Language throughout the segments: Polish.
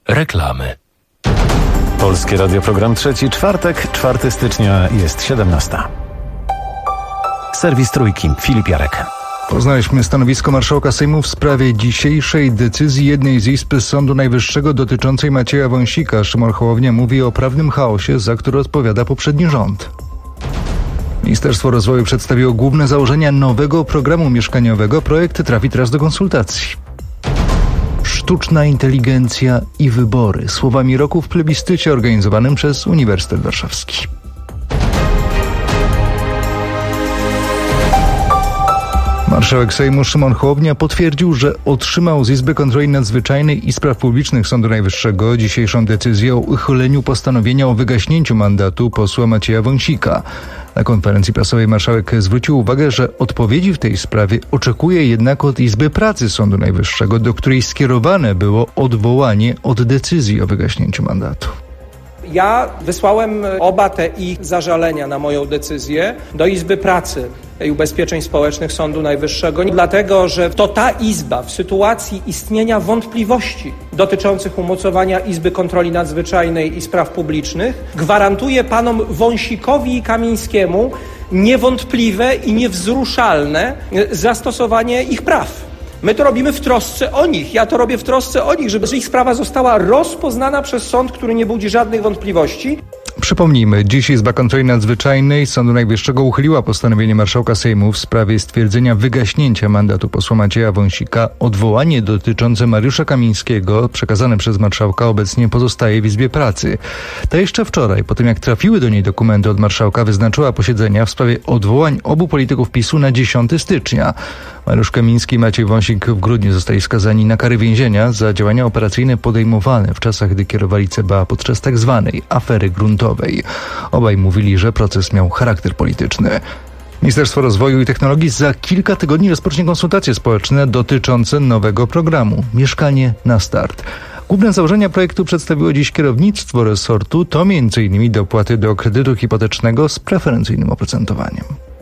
Reklamy. Polskie Radio, program trzeci, czwartek, 4 stycznia, jest 17. Serwis Trójki, Filip Jarek. Poznaliśmy stanowisko marszałka Sejmu w sprawie dzisiejszej decyzji jednej z izb Sądu Najwyższego dotyczącej Macieja Wąsika. Szymon Hołownia mówi o prawnym chaosie, za który odpowiada poprzedni rząd. Ministerstwo Rozwoju przedstawiło główne założenia nowego programu mieszkaniowego. Projekt trafi teraz do konsultacji. Sztuczna inteligencja i wybory. Słowami roku w plebiscycie organizowanym przez Uniwersytet Warszawski. Marszałek Sejmu Szymon Hołownia potwierdził, że otrzymał z Izby Kontroli Nadzwyczajnej i Spraw Publicznych Sądu Najwyższego dzisiejszą decyzję o uchyleniu postanowienia o wygaśnięciu mandatu posła Macieja Wąsika. Na konferencji prasowej marszałek zwrócił uwagę, że odpowiedzi w tej sprawie oczekuje jednak od Izby Pracy Sądu Najwyższego, do której skierowane było odwołanie od decyzji o wygaśnięciu mandatu. Ja wysłałem oba te ich zażalenia na moją decyzję do Izby Pracy i Ubezpieczeń Społecznych Sądu Najwyższego, dlatego że to ta Izba w sytuacji istnienia wątpliwości dotyczących umocowania Izby Kontroli Nadzwyczajnej i Spraw Publicznych gwarantuje panom Wąsikowi i Kamińskiemu niewątpliwe i niewzruszalne zastosowanie ich praw. My to robimy w trosce o nich. Ja to robię w trosce o nich, żeby ich sprawa została rozpoznana przez sąd, który nie budzi żadnych wątpliwości. Przypomnijmy, dziś Izba Kontroli Nadzwyczajnej Sądu Najwyższego uchyliła postanowienie marszałka Sejmu w sprawie stwierdzenia wygaśnięcia mandatu posła Macieja Wąsika. Odwołanie dotyczące Mariusza Kamińskiego przekazane przez marszałka obecnie pozostaje w Izbie Pracy. Ta jeszcze wczoraj, po tym jak trafiły do niej dokumenty od marszałka, wyznaczyła posiedzenia w sprawie odwołań obu polityków PiS-u na 10 stycznia. Mariusz Kamiński i Maciej Wąsik w grudniu zostali skazani na kary więzienia za działania operacyjne podejmowane w czasach, gdy kierowali CBA podczas tzw. afery gruntowej. Obaj mówili, że proces miał charakter polityczny. Ministerstwo Rozwoju i Technologii za kilka tygodni rozpocznie konsultacje społeczne dotyczące nowego programu Mieszkanie na start. Główne założenia projektu przedstawiło dziś kierownictwo resortu, to m.in. dopłaty do kredytu hipotecznego z preferencyjnym oprocentowaniem.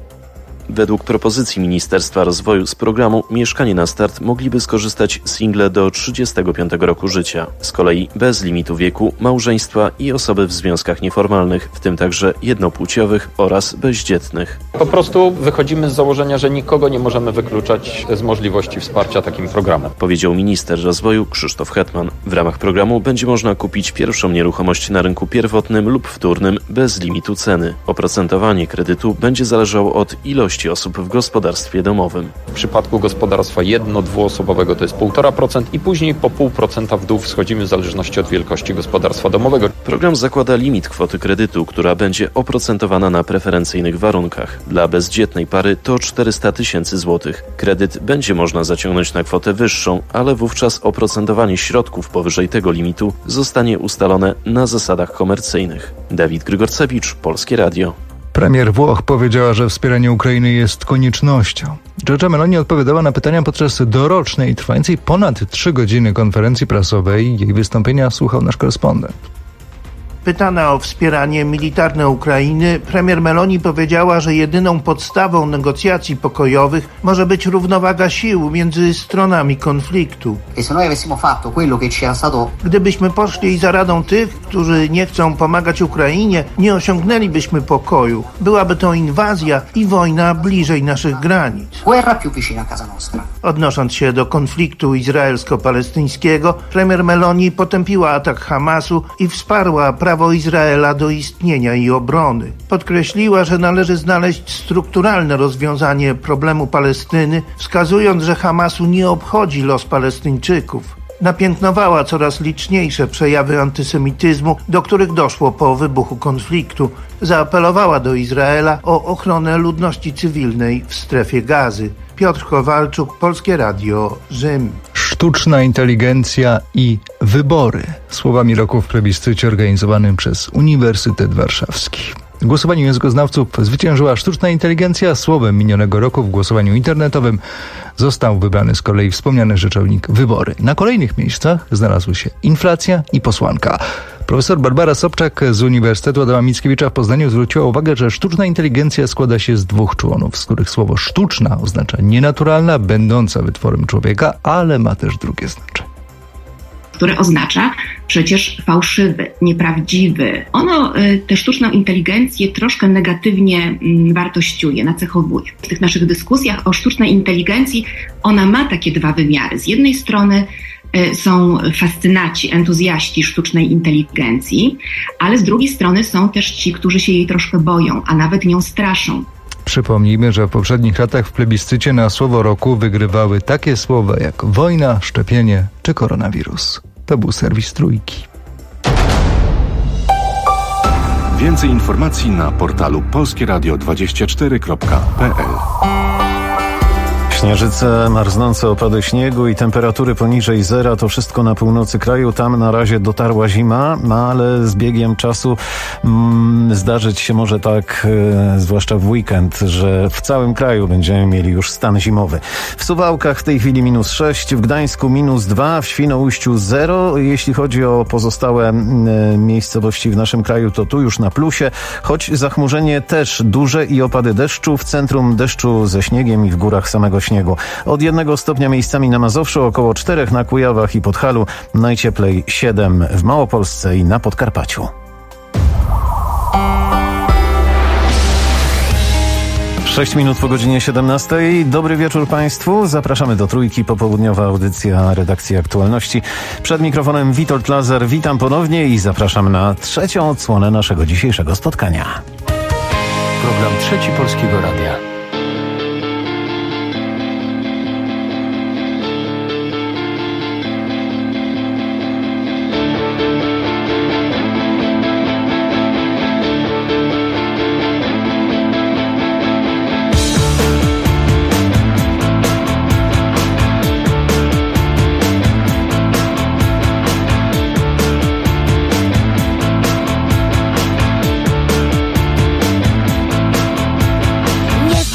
Według propozycji Ministerstwa Rozwoju z programu Mieszkanie na start mogliby skorzystać single do 35 roku życia. Z kolei bez limitu wieku, małżeństwa i osoby w związkach nieformalnych, w tym także jednopłciowych oraz bezdzietnych. Po prostu wychodzimy z założenia, że nikogo nie możemy wykluczać z możliwości wsparcia takim programem. Powiedział minister rozwoju Krzysztof Hetman. W ramach programu będzie można kupić pierwszą nieruchomość na rynku pierwotnym lub wtórnym bez limitu ceny. Oprocentowanie kredytu będzie zależało od ilości osób w gospodarstwie domowym. W przypadku gospodarstwa jedno-dwuosobowego to jest 1,5% i później po 0,5% w dół schodzimy w zależności od wielkości gospodarstwa domowego. Program zakłada limit kwoty kredytu, która będzie oprocentowana na preferencyjnych warunkach. Dla bezdzietnej pary to 400 000 złotych. Kredyt będzie można zaciągnąć na kwotę wyższą, ale wówczas oprocentowanie środków powyżej tego limitu zostanie ustalone na zasadach komercyjnych. Dawid Grygorcewicz, Polskie Radio. Premier Włoch powiedziała, że wspieranie Ukrainy jest koniecznością. Giorgia Meloni odpowiadała na pytania podczas dorocznej, trwającej ponad 3 godziny konferencji prasowej. Jej wystąpienia słuchał nasz korespondent. Pytana o wspieranie militarne Ukrainy, premier Meloni powiedziała, że jedyną podstawą negocjacji pokojowych może być równowaga sił między stronami konfliktu. Gdybyśmy poszli za radą tych, którzy nie chcą pomagać Ukrainie, nie osiągnęlibyśmy pokoju. Byłaby to inwazja i wojna bliżej naszych granic. Odnosząc się do konfliktu izraelsko-palestyńskiego, premier Meloni potępiła atak Hamasu i wsparła prawo Izraela do istnienia i obrony. Podkreśliła, że należy znaleźć strukturalne rozwiązanie problemu Palestyny, wskazując, że Hamasu nie obchodzi los Palestyńczyków. Napiętnowała coraz liczniejsze przejawy antysemityzmu, do których doszło po wybuchu konfliktu. Zaapelowała do Izraela o ochronę ludności cywilnej w strefie Gazy. Piotr Kowalczuk, Polskie Radio, Rzym. Sztuczna inteligencja i wybory. Słowami roku w plebiscycie organizowanym przez Uniwersytet Warszawski. W głosowaniu językoznawców zwyciężyła sztuczna inteligencja. Słowem minionego roku w głosowaniu internetowym został wybrany z kolei wspomniany rzeczownik wybory. Na kolejnych miejscach znalazły się inflacja i posłanka. Profesor Barbara Sobczak z Uniwersytetu Adama Mickiewicza w Poznaniu zwróciła uwagę, że sztuczna inteligencja składa się z 2 członów, z których słowo sztuczna oznacza nienaturalna, będąca wytworem człowieka, ale ma też drugie znaczenie. które oznacza przecież fałszywy, nieprawdziwy. Ono tę sztuczną inteligencję troszkę negatywnie wartościuje, nacechowuje. W tych naszych dyskusjach o sztucznej inteligencji ona ma takie dwa wymiary. Z jednej strony są fascynaci, entuzjaści sztucznej inteligencji, ale z drugiej strony są też ci, którzy się jej troszkę boją, a nawet nią straszą. Przypomnijmy, że w poprzednich latach w plebiscycie na słowo roku wygrywały takie słowa jak wojna, szczepienie czy koronawirus. To był serwis Trójki. Więcej informacji na portalu polskieradio24.pl. Śnieżyce, marznące opady śniegu i temperatury poniżej zera, to wszystko na północy kraju. Tam na razie dotarła zima, ale z biegiem czasu zdarzyć się może tak, zwłaszcza w weekend, że w całym kraju będziemy mieli już stan zimowy. W Suwałkach w tej chwili -6, w Gdańsku -2, w Świnoujściu 0. Jeśli chodzi o pozostałe miejscowości w naszym kraju, to tu już na plusie, choć zachmurzenie też duże i opady deszczu. W centrum deszczu ze śniegiem i w górach samego śniegu. Od 1 stopnia miejscami na Mazowszu, około 4 na Kujawach i Podhalu, najcieplej 7 w Małopolsce i na Podkarpaciu. Sześć minut po godzinie 17. Dobry wieczór Państwu. Zapraszamy do Trójki, popołudniowa audycja redakcji Aktualności. Przed mikrofonem Witold Lazar. Witam ponownie i zapraszam na trzecią odsłonę naszego dzisiejszego spotkania. Program Trzeci Polskiego Radia. Nie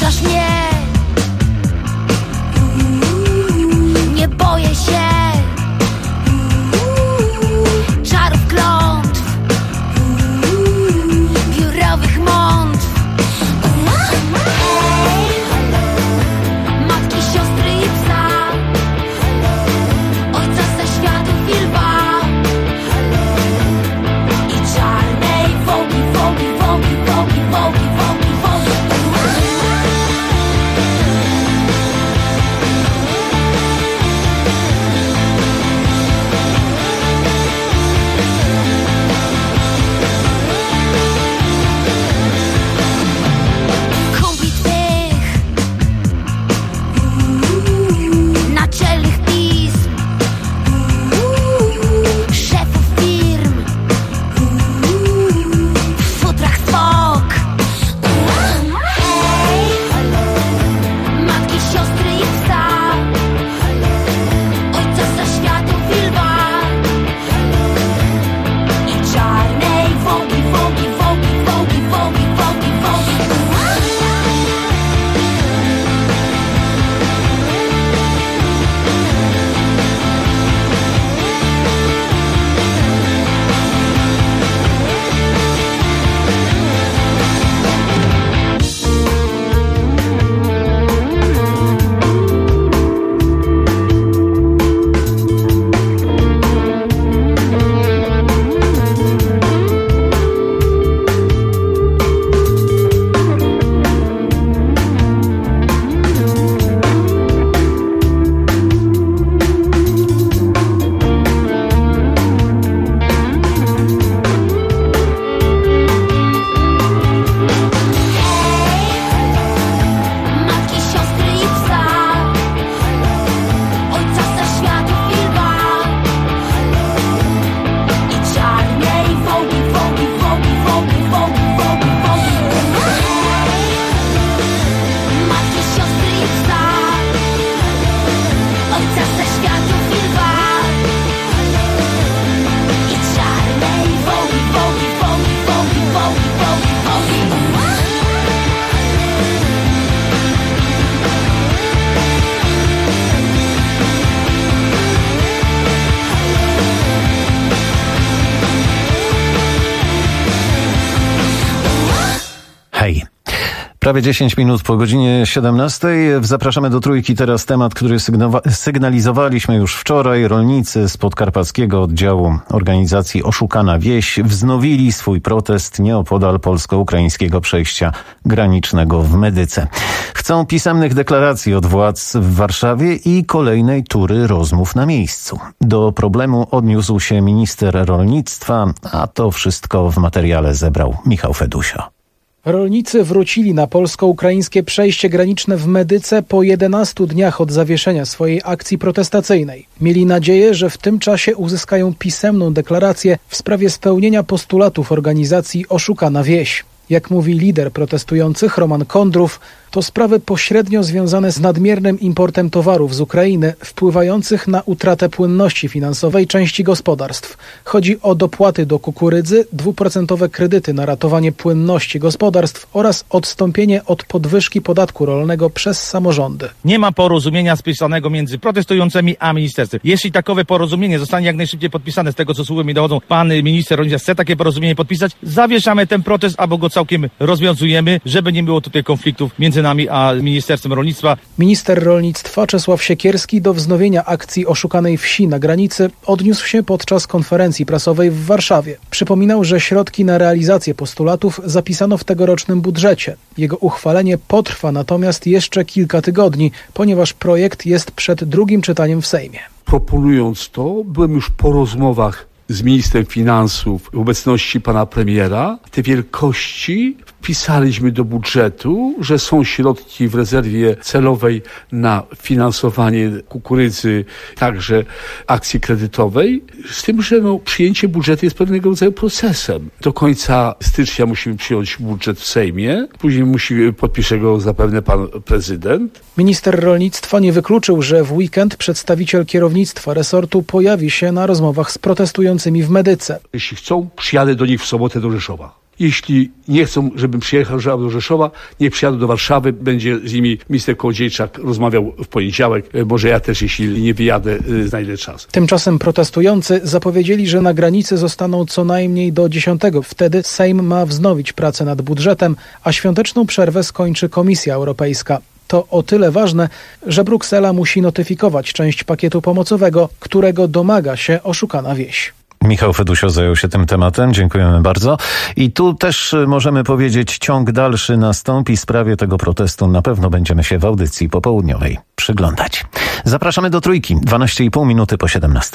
Prawie 10 minut po godzinie 17. Zapraszamy do Trójki. Teraz temat, który sygnalizowaliśmy już wczoraj. Rolnicy z podkarpackiego oddziału organizacji Oszukana Wieś wznowili swój protest nieopodal polsko-ukraińskiego przejścia granicznego w Medyce. Chcą pisemnych deklaracji od władz w Warszawie i kolejnej tury rozmów na miejscu. Do problemu odniósł się minister rolnictwa, a to wszystko w materiale zebrał Michał Fedusio. Rolnicy wrócili na polsko-ukraińskie przejście graniczne w Medyce po 11 dniach od zawieszenia swojej akcji protestacyjnej. Mieli nadzieję, że w tym czasie uzyskają pisemną deklarację w sprawie spełnienia postulatów organizacji Oszukana Wieś. Jak mówi lider protestujących Roman Kondrów, to sprawy pośrednio związane z nadmiernym importem towarów z Ukrainy, wpływających na utratę płynności finansowej części gospodarstw. Chodzi o dopłaty do kukurydzy, 2% kredyty na ratowanie płynności gospodarstw oraz odstąpienie od podwyżki podatku rolnego przez samorządy. Nie ma porozumienia spisanego między protestującymi a ministerstwem. Jeśli takowe porozumienie zostanie jak najszybciej podpisane, z tego co służby mi dochodzą, pan minister rolnictwa chce takie porozumienie podpisać, zawieszamy ten protest albo go całkiem rozwiązujemy, żeby nie było tutaj konfliktów między nami a Ministerstwem Rolnictwa. Minister rolnictwa Czesław Siekierski do wznowienia akcji Oszukanej Wsi na granicy odniósł się podczas konferencji prasowej w Warszawie. Przypominał, że środki na realizację postulatów zapisano w tegorocznym budżecie. Jego uchwalenie potrwa natomiast jeszcze kilka tygodni, ponieważ projekt jest przed drugim czytaniem w Sejmie. Proponując to, byłem już po rozmowach z ministrem finansów w obecności pana premiera. Te wielkości wpisaliśmy do budżetu, że są środki w rezerwie celowej na finansowanie kukurydzy, także akcji kredytowej, z tym, że przyjęcie budżetu jest pewnego rodzaju procesem. Do końca stycznia musimy przyjąć budżet w Sejmie, później podpisze go zapewne pan prezydent. Minister rolnictwa nie wykluczył, że w weekend przedstawiciel kierownictwa resortu pojawi się na rozmowach z protestującymi w Medyce. Jeśli chcą, przyjadę do nich w sobotę do Rzeszowa. Jeśli nie chcą, żebym przyjechał do Rzeszowa, niech przyjadą do Warszawy, będzie z nimi minister Kołodziejczak rozmawiał w poniedziałek. Może ja też, jeśli nie wyjadę, znajdę czas. Tymczasem protestujący zapowiedzieli, że na granicy zostaną co najmniej do 10. Wtedy Sejm ma wznowić pracę nad budżetem, a świąteczną przerwę skończy Komisja Europejska. To o tyle ważne, że Bruksela musi notyfikować część pakietu pomocowego, którego domaga się Oszukana Wieś. Michał Fedusio zajął się tym tematem. Dziękujemy bardzo. I tu też możemy powiedzieć, ciąg dalszy nastąpi. Sprawie tego protestu na pewno będziemy się w audycji popołudniowej przyglądać. Zapraszamy do Trójki. 12,5 minuty po 17.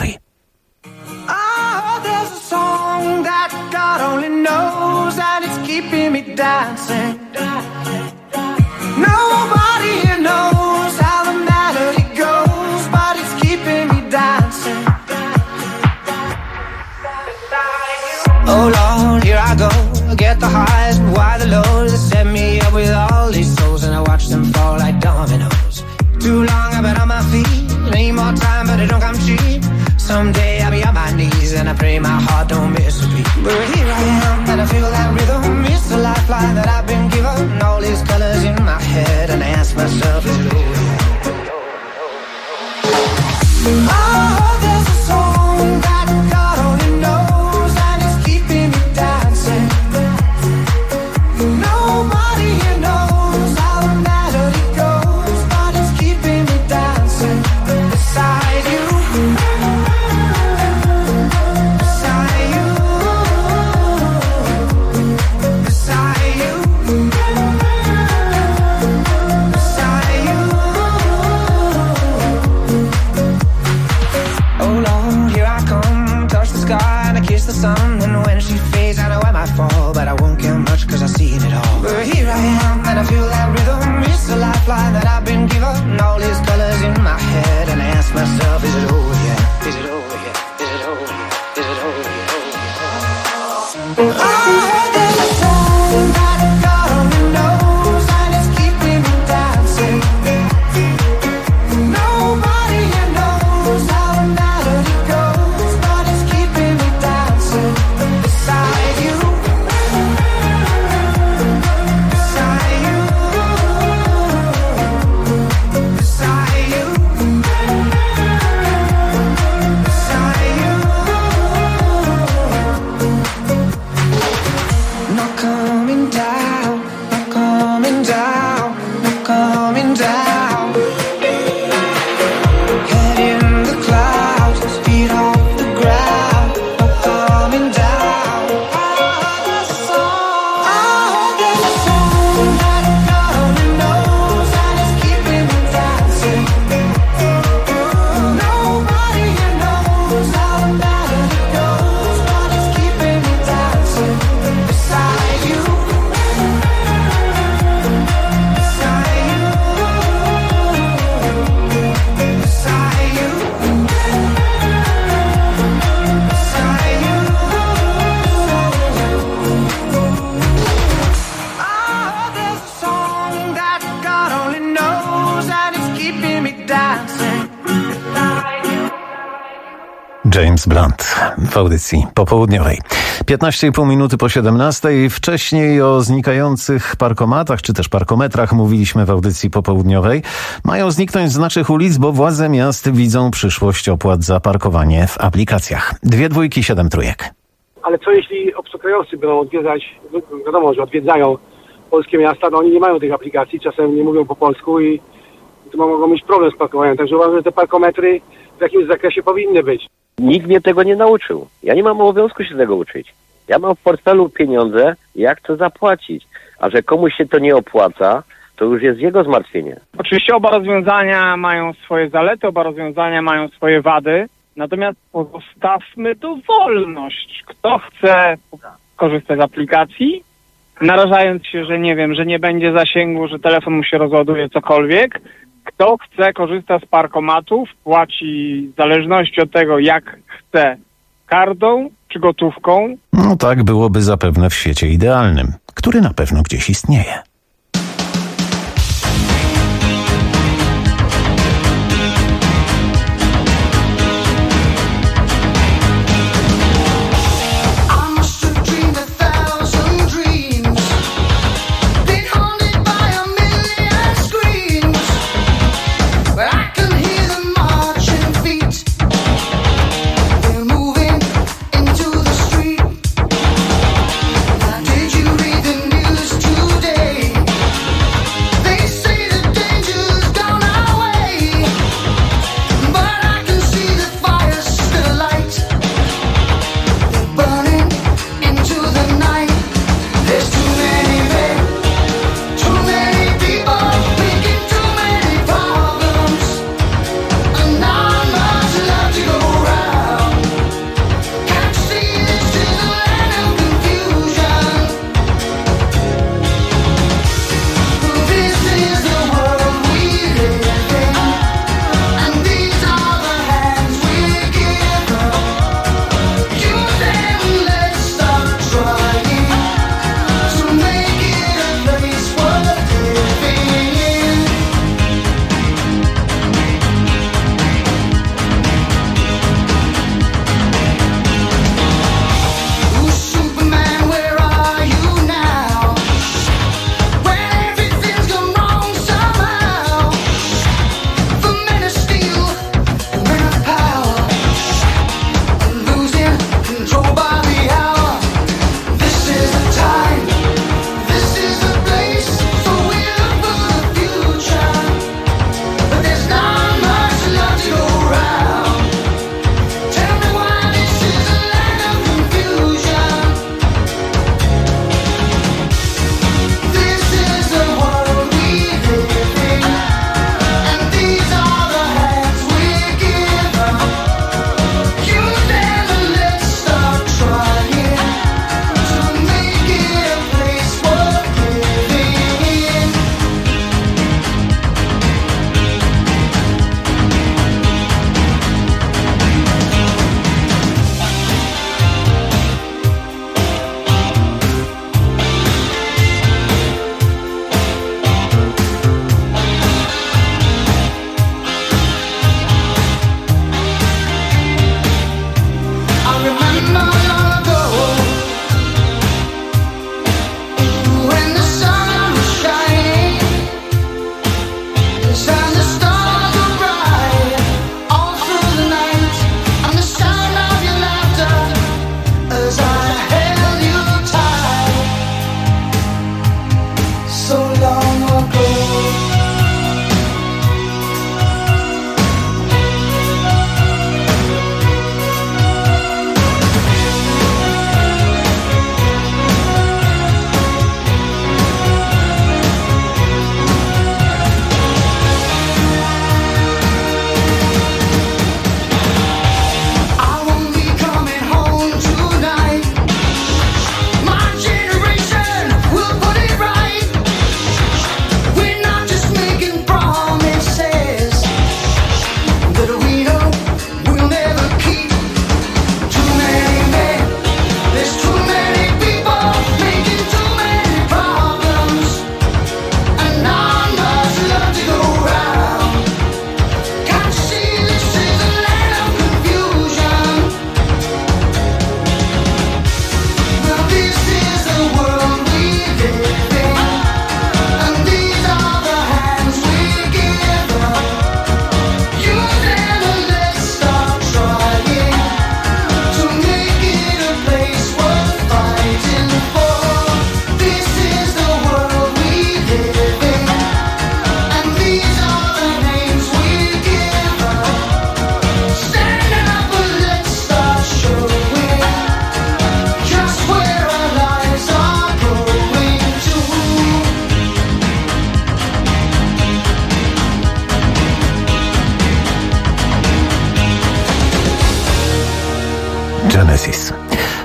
Oh Lord, here I go, get the highs, but why the lows? They set me up with all these souls and I watch them fall like dominoes. Too long I've been on my feet, need more time but it don't come cheap. Someday I'll be on my knees and I pray my heart don't miss a beat. But here I am and I feel that rhythm, it's the lifeline that I've been given. All these colors in my head and I ask myself, is it over? Oh, there's a song that God only knows. But I won't get much cause I've seen it all. But here I am and I feel that rhythm. It's the lifeline that I've been given. All these colors in my head and I ask myself, is it over yet? Is it over yet? Is it over yet? Is it over yet? Oh, there's a song that God only knows and it's keeping me dancing. Nobody here knows how the melody goes, but it's keeping me dancing beside you. James Blunt w audycji popołudniowej. 15,5 minuty po 17. Wcześniej o znikających parkomatach, czy też parkometrach mówiliśmy w audycji popołudniowej. Mają zniknąć z naszych ulic, bo władze miast widzą przyszłość opłat za parkowanie w aplikacjach. 2 dwójki, 7 trójek. Ale co jeśli obcokrajowcy będą odwiedzać, wiadomo, że odwiedzają polskie miasta, no oni nie mają tych aplikacji, czasem nie mówią po polsku i to mogą mieć problem z parkowaniem. Także uważam, że te parkometry w jakimś zakresie powinny być. Nikt mnie tego nie nauczył. Ja nie mam obowiązku się tego uczyć. Ja mam w portfelu pieniądze, jak to zapłacić. A że komuś się to nie opłaca, to już jest jego zmartwienie. Oczywiście oba rozwiązania mają swoje zalety, oba rozwiązania mają swoje wady. Natomiast pozostawmy tu wolność. Kto chce korzystać z aplikacji, narażając się, że nie wiem, że nie będzie zasięgu, że telefon mu się rozładuje, cokolwiek. Kto chce, korzysta z parkomatów, płaci w zależności od tego, jak chce, kartą czy gotówką. No tak byłoby zapewne w świecie idealnym, który na pewno gdzieś istnieje. Did you read the news today?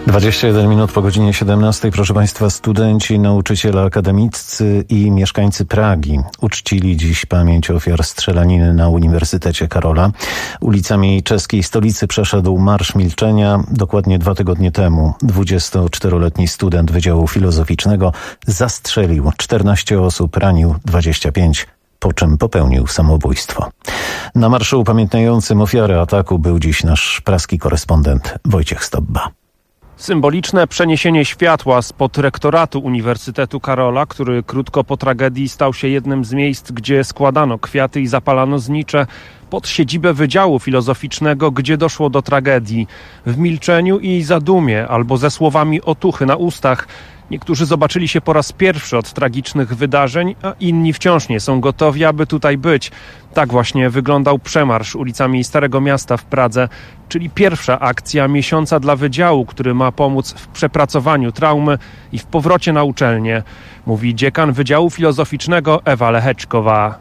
21 minut po godzinie 17. Proszę Państwa, studenci, nauczyciele akademiccy i mieszkańcy Pragi uczcili dziś pamięć ofiar strzelaniny na Uniwersytecie Karola. Ulicami czeskiej stolicy przeszedł Marsz Milczenia. Dokładnie 2 tygodnie temu 24-letni student Wydziału Filozoficznego zastrzelił 14 osób, ranił 25, po czym popełnił samobójstwo. Na marszu upamiętniającym ofiary ataku był dziś nasz praski korespondent Wojciech Stobba. Symboliczne przeniesienie światła spod rektoratu Uniwersytetu Karola, który krótko po tragedii stał się jednym z miejsc, gdzie składano kwiaty i zapalano znicze, pod siedzibę Wydziału Filozoficznego, gdzie doszło do tragedii. W milczeniu i zadumie, albo ze słowami otuchy na ustach. Niektórzy zobaczyli się po raz pierwszy od tragicznych wydarzeń, a inni wciąż nie są gotowi, aby tutaj być. Tak właśnie wyglądał przemarsz ulicami Starego Miasta w Pradze, czyli pierwsza akcja miesiąca dla Wydziału, który ma pomóc w przepracowaniu traumy i w powrocie na uczelnię, mówi dziekan Wydziału Filozoficznego Ewa Lehečková.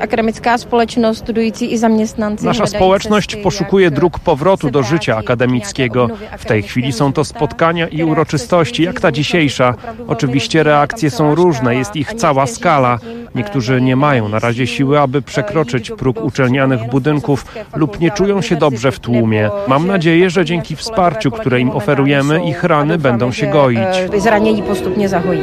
Nasza społeczność poszukuje dróg powrotu do życia akademickiego. W tej chwili są to spotkania i uroczystości, jak ta dzisiejsza. Oczywiście reakcje są różne, jest ich cała skala. Niektórzy nie mają na razie siły, aby przekroczyć próg uczelnianych budynków lub nie czują się dobrze w tłumie. Mam nadzieję, że dzięki wsparciu, które im oferujemy, ich rany będą się goić. Zranieni postupnie zagoi.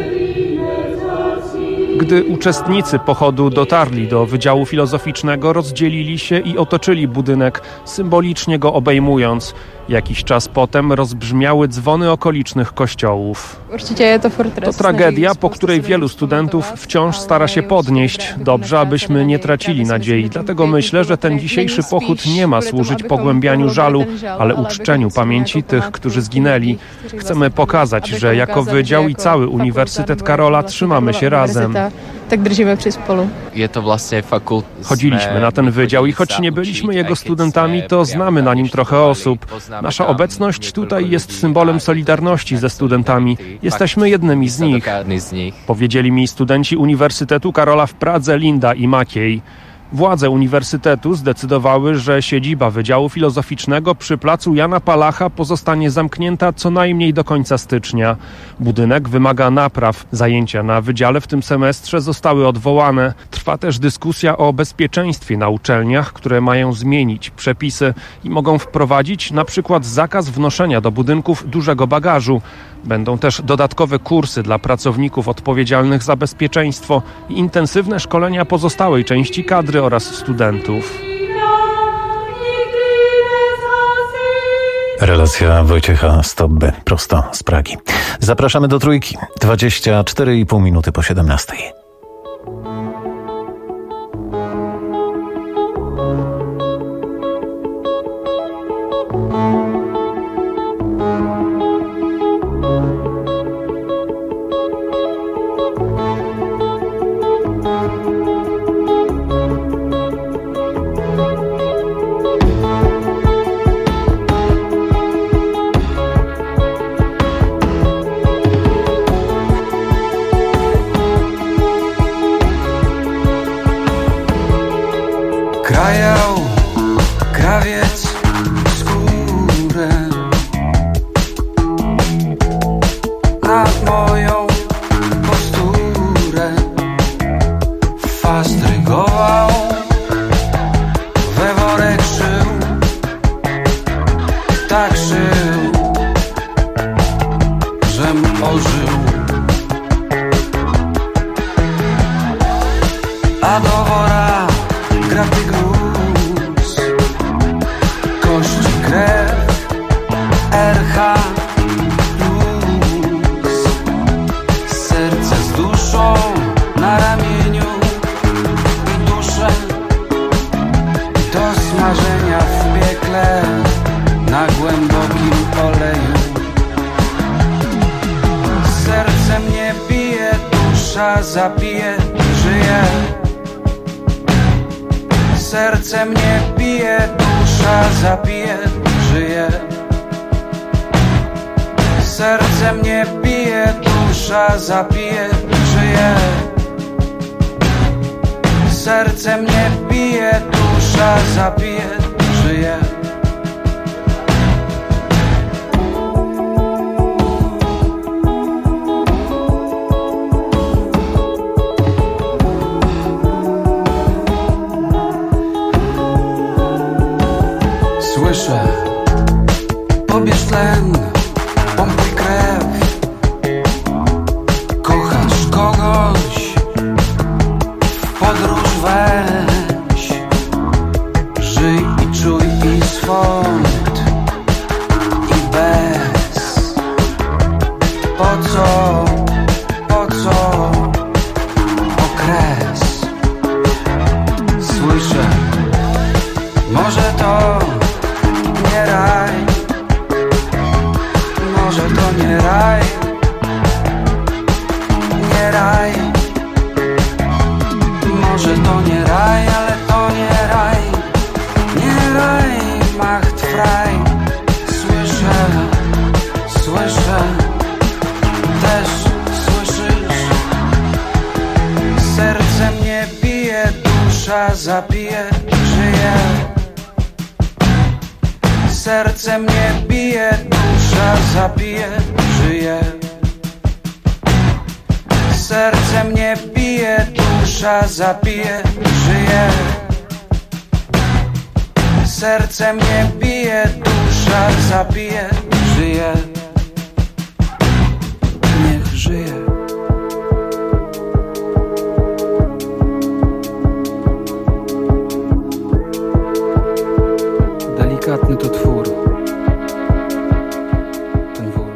Gdy uczestnicy pochodu dotarli do Wydziału Filozoficznego, rozdzielili się i otoczyli budynek, symbolicznie go obejmując. Jakiś czas potem rozbrzmiały dzwony okolicznych kościołów. To tragedia, po której wielu studentów wciąż stara się podnieść. Dobrze, abyśmy nie tracili nadziei. Dlatego myślę, że ten dzisiejszy pochód nie ma służyć pogłębianiu żalu, ale uczczeniu pamięci tych, którzy zginęli. Chcemy pokazać, że jako Wydział i cały Uniwersytet Karola trzymamy się razem. Tak drżymy przy spolu. Chodziliśmy na ten wydział i choć nie byliśmy jego studentami, to znamy na nim trochę osób. Nasza obecność tutaj jest symbolem solidarności ze studentami. Jesteśmy jednymi z nich, powiedzieli mi studenci Uniwersytetu Karola w Pradze Linda i Maciej. Władze uniwersytetu zdecydowały, że siedziba Wydziału Filozoficznego przy placu Jana Palacha pozostanie zamknięta co najmniej do końca stycznia. Budynek wymaga napraw. Zajęcia na wydziale w tym semestrze zostały odwołane. Trwa też dyskusja o bezpieczeństwie na uczelniach, które mają zmienić przepisy i mogą wprowadzić na przykład zakaz wnoszenia do budynków dużego bagażu. Będą też dodatkowe kursy dla pracowników odpowiedzialnych za bezpieczeństwo i intensywne szkolenia pozostałej części kadry oraz studentów. Relacja Wojciecha Stobby prosto z Pragi. Zapraszamy do Trójki. 24,5 minuty po 17. Krawiec skórę nad moją posturę fastrygował, we worek szył, tak szył, żem ożył, a do wora graty gruz, kości, krew, RH plus, serce z duszą na ramieniu i duszę do smażenia w piekle na głębokim oleju. Serce mnie bije, dusza zabije, żyje. Serce mnie bije, dusza zabije, żyje. Serce mnie bije, dusza zabije, żyje. Serce mnie bije, dusza zabije, żyje. może to nie raj, nie raj. Może to nie raj, ale to nie raj, nie raj, macht frei. Słyszę, też słyszysz. Serce mnie bije, dusza zapije, żyje. Serce mnie bije, dusza zapije, żyje. Serce mnie bije, dusza zapije, żyje. Serce mnie bije, dusza zabije, żyje. Niech żyje. Delikatny to twór. Ten wór.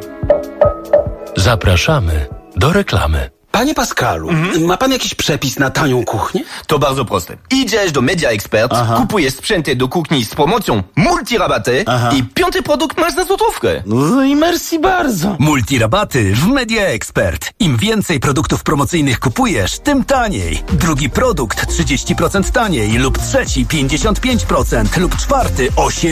Zapraszamy do reklamy. Panie Pascalu, ma pan jakiś przepis na tanią kuchnię? To bardzo proste. Idziesz do Media Expert, kupujesz sprzęty do kuchni z pomocą multirabaty i 5. produkt masz za złotówkę. No i merci bardzo. Multirabaty w Media Expert. Im więcej produktów promocyjnych kupujesz, tym taniej. Drugi produkt 30% taniej lub trzeci 55% lub czwarty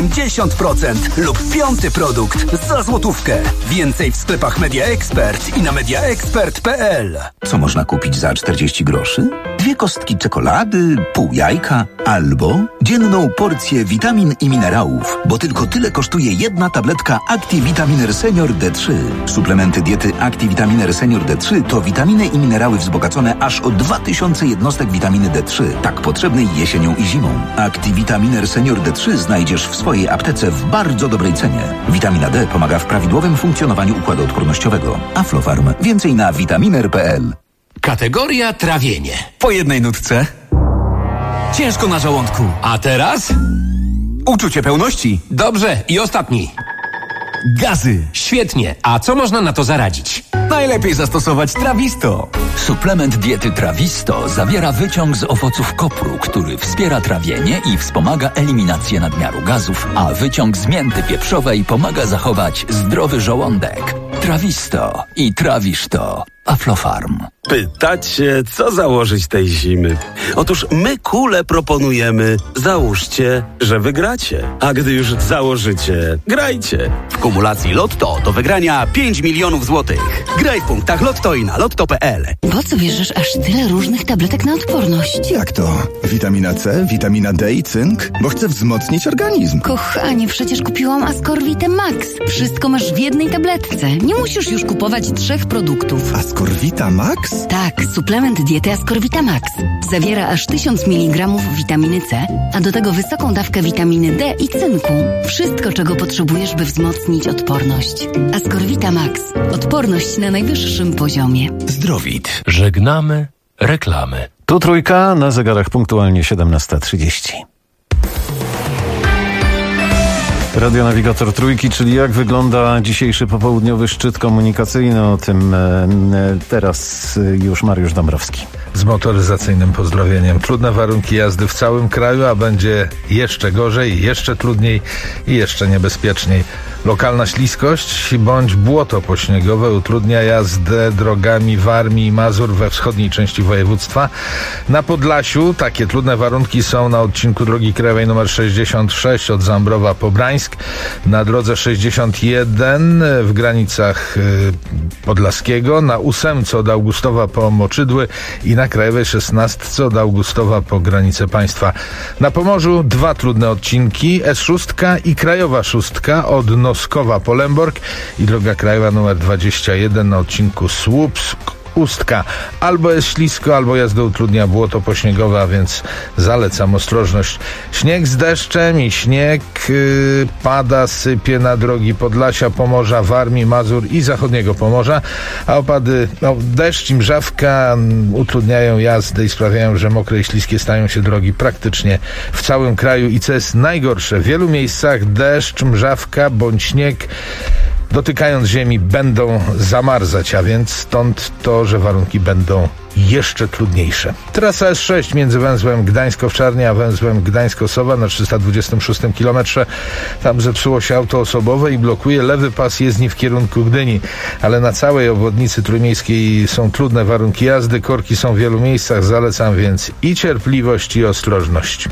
80% lub 5. produkt za złotówkę. Więcej w sklepach Media Expert i na mediaexpert.pl. Co można kupić za 40 groszy? 2 kostki czekolady, pół jajka albo dzienną porcję witamin i minerałów, bo tylko tyle kosztuje jedna tabletka Activitaminer Senior D3. Suplementy diety Activitaminer Senior D3 to witaminy i minerały wzbogacone aż o 2000 jednostek witaminy D3, tak potrzebnej jesienią i zimą. Activitaminer Senior D3 znajdziesz w swojej aptece w bardzo dobrej cenie. Witamina D pomaga w prawidłowym funkcjonowaniu układu odpornościowego. Aflofarm. Więcej na vitaminer.pl. Kategoria trawienie. Po jednej nutce. Ciężko na żołądku. A teraz? Uczucie pełności. Dobrze, i ostatni. Gazy. Świetnie. A co można na to zaradzić? Najlepiej zastosować Trawisto. Suplement diety Trawisto zawiera wyciąg z owoców kopru, który wspiera trawienie i wspomaga eliminację nadmiaru gazów, a wyciąg z mięty pieprzowej pomaga zachować zdrowy żołądek. Trawisto i trawisz to. Aflofarm. Pytacie, co założyć tej zimy? Otóż my kule proponujemy. Załóżcie, że wygracie. A gdy już założycie, grajcie. W kumulacji Lotto do wygrania 5 milionów złotych. Graj w punktach Lotto i na lotto.pl. Po co bierzesz aż tyle różnych tabletek na odporność? Jak to? Witamina C, witamina D i cynk? Bo chcę wzmocnić organizm. Kochanie, przecież kupiłam Ascorvitę Max. Wszystko masz w jednej tabletce. Nie musisz już kupować 3 produktów. Ascorvita Max? Tak, suplement diety Ascorvita Max. Zawiera aż 1000 mg witaminy C, a do tego wysoką dawkę witaminy D i cynku. Wszystko, czego potrzebujesz, by wzmocnić odporność. Ascorvita Max. Odporność na najwyższym poziomie. Zdrowit. Żegnamy reklamy. Tu Trójka, na zegarach punktualnie 17:30. Radionawigator Trójki, czyli jak wygląda dzisiejszy popołudniowy szczyt komunikacyjny, o tym teraz już Mariusz Dąbrowski. Z motoryzacyjnym pozdrowieniem. Trudne warunki jazdy w całym kraju, a będzie jeszcze gorzej, jeszcze trudniej i jeszcze niebezpieczniej. Lokalna śliskość bądź błoto pośniegowe utrudnia jazdę drogami Warmii i Mazur we wschodniej części województwa. Na Podlasiu takie trudne warunki są na odcinku drogi krajowej nr 66 od Zambrowa po Brańsk, na drodze 61 w granicach Podlaskiego, na 8 od Augustowa po Moczydły i na krajowej 16 od Augustowa po granicę państwa. Na Pomorzu 2 trudne odcinki, S6 i krajowa 6 od Noskowa po Lęborg i droga krajowa nr 21 na odcinku Słupsk-Ustka. Albo jest ślisko, albo jazdę utrudnia błoto pośniegowe, a więc zalecam ostrożność. Śnieg z deszczem i śnieg pada, sypie na drogi Podlasia, Pomorza, Warmii, Mazur i zachodniego Pomorza, a opady, deszcz i mrzawka utrudniają jazdę i sprawiają, że mokre i śliskie stają się drogi praktycznie w całym kraju i co jest najgorsze, w wielu miejscach deszcz, mrzawka bądź śnieg dotykając ziemi, będą zamarzać, a więc stąd to, że warunki będą jeszcze trudniejsze. Trasa S6 między węzłem Gdańsk-Owczarnia a węzłem Gdańsk-Osowa na 326 km. Tam zepsuło się auto osobowe i blokuje lewy pas jezdni w kierunku Gdyni. Ale na całej obwodnicy trójmiejskiej są trudne warunki jazdy, korki są w wielu miejscach, zalecam więc i cierpliwość, i ostrożność.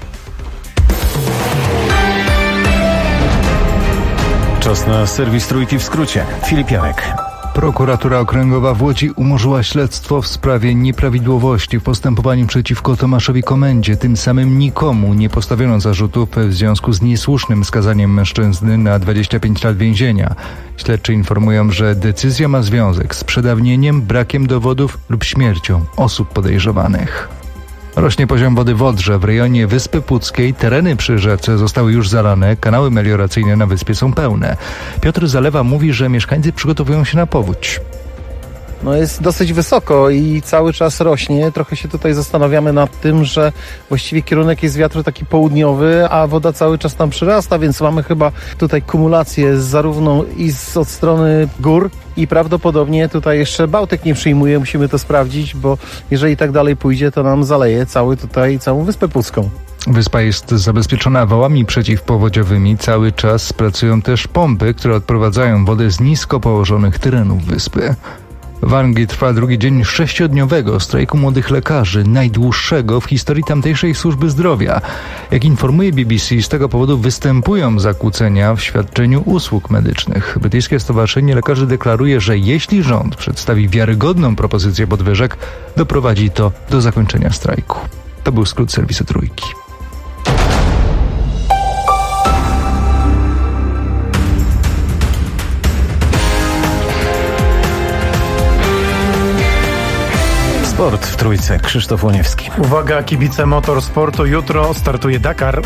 Czas na serwis Trójki w skrócie. Filip Janek. Prokuratura Okręgowa w Łodzi umorzyła śledztwo w sprawie nieprawidłowości w postępowaniu przeciwko Tomaszowi Komendzie. Tym samym nikomu nie postawiono zarzutów w związku z niesłusznym skazaniem mężczyzny na 25 lat więzienia. Śledczy informują, że decyzja ma związek z przedawnieniem, brakiem dowodów lub śmiercią osób podejrzewanych. Rośnie poziom wody w Odrze. W rejonie Wyspy Puckiej tereny przy rzece zostały już zalane, kanały melioracyjne na wyspie są pełne. Piotr Zalewa mówi, że mieszkańcy przygotowują się na powódź. No jest dosyć wysoko i cały czas rośnie. Trochę się tutaj zastanawiamy nad tym, że właściwie kierunek jest wiatru taki południowy, a woda cały czas tam przyrasta, więc mamy chyba tutaj kumulację zarówno od strony gór i prawdopodobnie tutaj jeszcze Bałtyk nie przyjmuje. Musimy to sprawdzić, bo jeżeli tak dalej pójdzie, to nam zaleje całą Wyspę Pucką. Wyspa jest zabezpieczona wałami przeciwpowodziowymi. Cały czas pracują też pompy, które odprowadzają wodę z nisko położonych terenów wyspy. W Anglii trwa drugi dzień 6-dniowego strajku młodych lekarzy, najdłuższego w historii tamtejszej służby zdrowia. Jak informuje BBC, z tego powodu występują zakłócenia w świadczeniu usług medycznych. Brytyjskie Stowarzyszenie Lekarzy deklaruje, że jeśli rząd przedstawi wiarygodną propozycję podwyżek, doprowadzi to do zakończenia strajku. To był skrót serwisu Trójki. Sport w Trójce. Krzysztof Łoniewski. Uwaga, kibice motorsportu. Jutro startuje Dakar.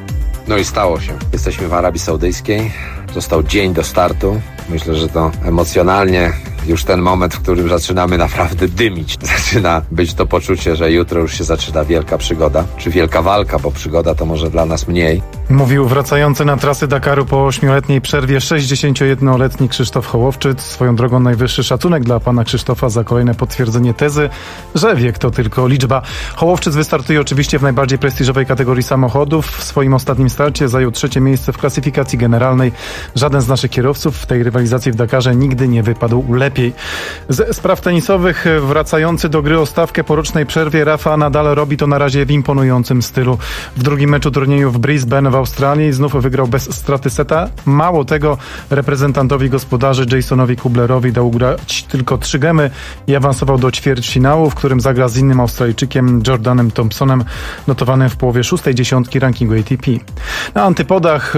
No i stało się. Jesteśmy w Arabii Saudyjskiej. Został dzień do startu. Myślę, że to emocjonalnie już ten moment, w którym zaczynamy naprawdę dymić. Zaczyna być to poczucie, że jutro już się zaczyna wielka przygoda, czy wielka walka, bo przygoda to może dla nas mniej. Mówił wracający na trasy Dakaru po 8-letniej przerwie 61-letni Krzysztof Hołowczyc. Swoją drogą najwyższy szacunek dla pana Krzysztofa za kolejne potwierdzenie tezy, że wiek to tylko liczba. Hołowczyc wystartuje oczywiście w najbardziej prestiżowej kategorii samochodów. W swoim ostatnim starcie zajął 3. miejsce w klasyfikacji generalnej. Żaden z naszych kierowców w tej rywalizacji w Dakarze nigdy nie wypadł lepiej. Ze spraw tenisowych wracający do gry o stawkę po rocznej przerwie Rafa Nadal robi to na razie w imponującym stylu. W drugim meczu turnieju w Brisbane w Australii znów wygrał bez straty seta. Mało tego, reprezentantowi gospodarzy Jasonowi Kublerowi dał grać tylko 3 gemy i awansował do ćwierćfinału, w którym zagra z innym Australijczykiem Jordanem Thompsonem, notowanym w połowie 6. dziesiątki rankingu ATP. Na antypodach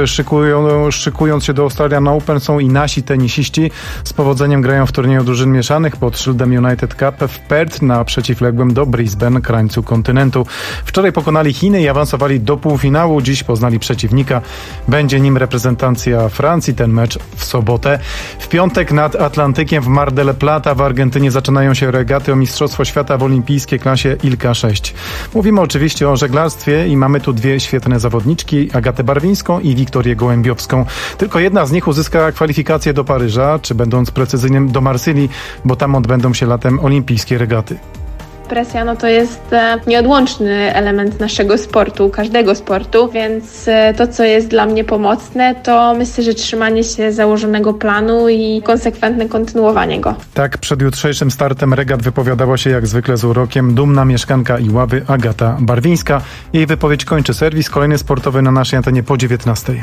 szykując się do Australian Open są i nasi tenisiści. Z powodzeniem grają w turnieju drużyn mieszanych pod szyldem United Cup w Perth na przeciwległym do Brisbane krańcu kontynentu. Wczoraj pokonali Chiny i awansowali do półfinału. Dziś poznali przeciwnika. Będzie nim reprezentacja Francji. Ten mecz w sobotę. W piątek nad Atlantykiem w Mar del Plata w Argentynie zaczynają się regaty o Mistrzostwo Świata w olimpijskiej klasie ILKA 6. Mówimy oczywiście o żeglarstwie i mamy tu 2 świetne zawodniczki, Agatę Barwińską i Wiktorię Gołębiowską. Tylko jedna z nich uzyska kwalifikację do Paryża, czy będąc precyzyjnym do Marsylii, bo tam odbędą się latem olimpijskie regaty. Presja to jest nieodłączny element naszego sportu, każdego sportu, więc to, co jest dla mnie pomocne, to myślę, że trzymanie się założonego planu i konsekwentne kontynuowanie go. Tak, przed jutrzejszym startem regat wypowiadała się jak zwykle z urokiem dumna mieszkanka Iławy Agata Barwińska. Jej wypowiedź kończy serwis. Kolejny sportowy na naszej antenie po 19:00.